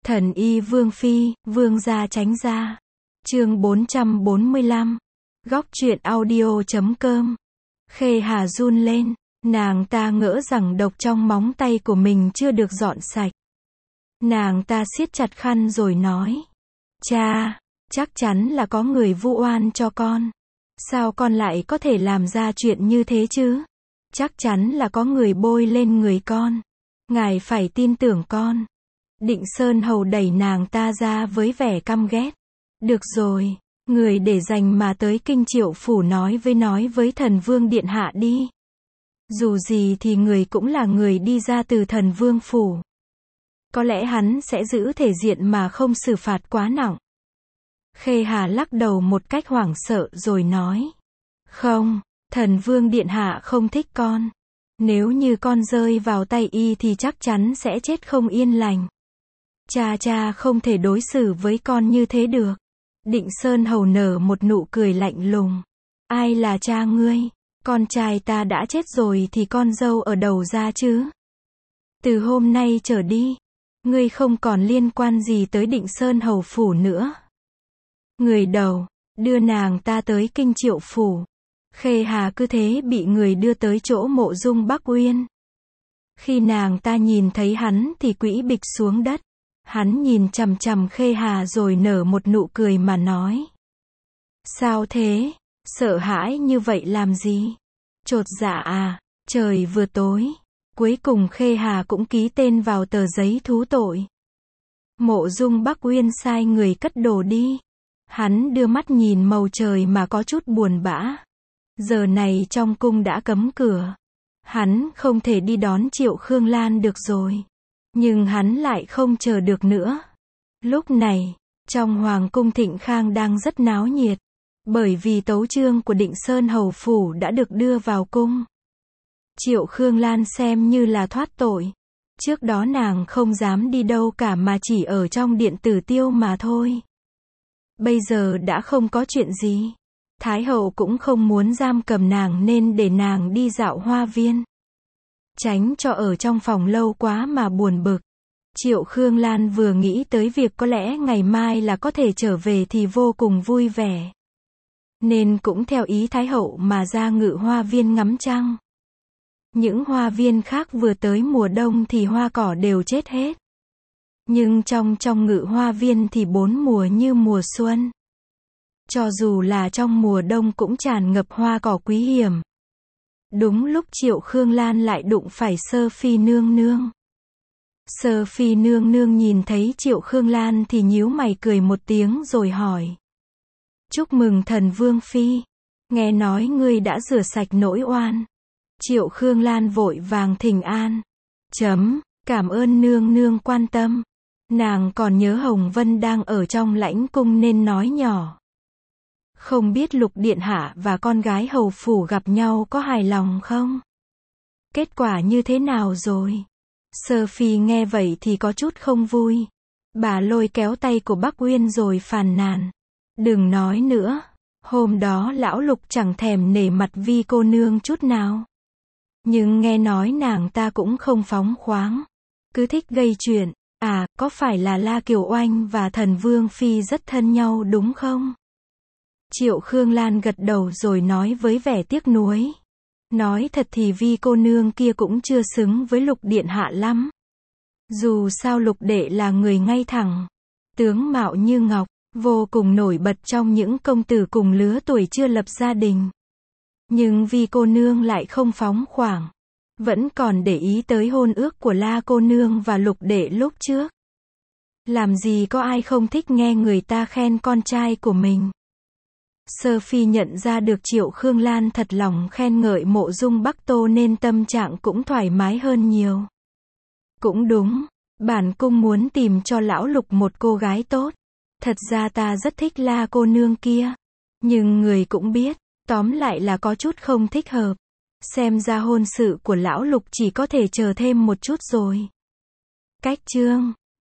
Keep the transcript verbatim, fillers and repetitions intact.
Thần y Vương Phi, Vương gia tránh ra. Chương bốn trăm bốn mươi lăm. Góc truyện audio chấm com. Khê Hà run lên, nàng ta ngỡ rằng độc trong móng tay của mình chưa được dọn sạch. Nàng ta siết chặt khăn rồi nói: "Cha, chắc chắn là có người vu oan cho con. Sao con lại có thể làm ra chuyện như thế chứ? Chắc chắn là có người bôi lên người con. Ngài phải tin tưởng con." Định Sơn Hầu đẩy nàng ta ra với vẻ căm ghét. "Được rồi, người để dành mà tới Kinh Triệu Phủ nói với nói với Thần Vương Điện Hạ đi. Dù gì thì người cũng là người đi ra từ Thần Vương Phủ. Có lẽ hắn sẽ giữ thể diện mà không xử phạt quá nặng." Khê Hà lắc đầu một cách hoảng sợ rồi nói: "Không, Thần Vương Điện Hạ không thích con. Nếu như con rơi vào tay y thì chắc chắn sẽ chết không yên lành. Cha cha không thể đối xử với con như thế được." Định Sơn Hầu nở một nụ cười lạnh lùng. "Ai là cha ngươi? Con trai ta đã chết rồi thì con dâu ở đâu ra chứ? Từ hôm nay trở đi, ngươi không còn liên quan gì tới Định Sơn Hầu Phủ nữa." Người đầu, đưa nàng ta tới Kinh Triệu Phủ. Khê Hà cứ thế bị người đưa tới chỗ Mộ Dung Bắc Uyên. Khi nàng ta nhìn thấy hắn thì quỵ bịch xuống đất. Hắn nhìn chằm chằm Khê Hà rồi nở một nụ cười mà nói: "Sao thế? Sợ hãi như vậy làm gì? Chột dạ à?" Trời vừa tối, cuối cùng Khê Hà cũng ký tên vào tờ giấy thú tội. Mộ Dung Bắc Uyên sai người cất đồ đi. Hắn đưa mắt nhìn màu trời mà có chút buồn bã. Giờ này trong cung đã cấm cửa. Hắn không thể đi đón Triệu Khương Lan được rồi. Nhưng hắn lại không chờ được nữa. Lúc này, trong Hoàng cung Thịnh Khang đang rất náo nhiệt. Bởi vì tấu chương của Định Sơn Hầu Phủ đã được đưa vào cung. Triệu Khương Lan xem như là thoát tội. Trước đó nàng không dám đi đâu cả mà chỉ ở trong điện Tử Tiêu mà thôi. Bây giờ đã không có chuyện gì. Thái hậu cũng không muốn giam cầm nàng nên để nàng đi dạo hoa viên. Tránh cho ở trong phòng lâu quá mà buồn bực. Triệu Khương Lan vừa nghĩ tới việc có lẽ ngày mai là có thể trở về thì vô cùng vui vẻ. Nên cũng theo ý Thái hậu mà ra ngự hoa viên ngắm trăng. Những hoa viên khác vừa tới mùa đông thì hoa cỏ đều chết hết. Nhưng trong trong ngự hoa viên thì bốn mùa như mùa xuân. Cho dù là trong mùa đông cũng tràn ngập hoa cỏ quý hiếm. Đúng lúc Triệu Khương Lan lại đụng phải Sơ Phi nương nương. Sơ Phi nương nương nhìn thấy Triệu Khương Lan thì nhíu mày cười một tiếng rồi hỏi: "Chúc mừng Thần Vương Phi. Nghe nói ngươi đã rửa sạch nỗi oan." Triệu Khương Lan vội vàng thỉnh an. Chấm, cảm ơn nương nương quan tâm. Nàng còn nhớ Hồng Vân đang ở trong lãnh cung nên nói nhỏ: "Không biết Lục Điện Hạ và con gái hầu phủ gặp nhau có hài lòng không? Kết quả như thế nào rồi?" Sơ Phi nghe vậy thì có chút không vui. Bà lôi kéo tay của Bắc Uyên rồi phàn nàn: "Đừng nói nữa. Hôm đó lão Lục chẳng thèm nể mặt Vi cô nương chút nào. Nhưng nghe nói nàng ta cũng không phóng khoáng. Cứ thích gây chuyện. À, có phải là La Kiều Oanh và Thần Vương Phi rất thân nhau đúng không?" Triệu Khương Lan gật đầu rồi nói với vẻ tiếc nuối: "Nói thật thì Vi cô nương kia cũng chưa xứng với Lục Điện Hạ lắm. Dù sao Lục đệ là người ngay thẳng, tướng mạo như ngọc, vô cùng nổi bật trong những công tử cùng lứa tuổi chưa lập gia đình. Nhưng Vi cô nương lại không phóng khoáng, vẫn còn để ý tới hôn ước của La cô nương và Lục đệ lúc trước. Làm gì có ai không thích nghe người ta khen con trai của mình." Sơ Phi nhận ra được Triệu Khương Lan thật lòng khen ngợi Mộ Dung Bắc Tô nên tâm trạng cũng thoải mái hơn nhiều. "Cũng đúng, bản cung muốn tìm cho lão Lục một cô gái tốt. Thật ra ta rất thích La cô nương kia. Nhưng người cũng biết, tóm lại là có chút không thích hợp. Xem ra hôn sự của lão Lục chỉ có thể chờ thêm một chút rồi." Cách chương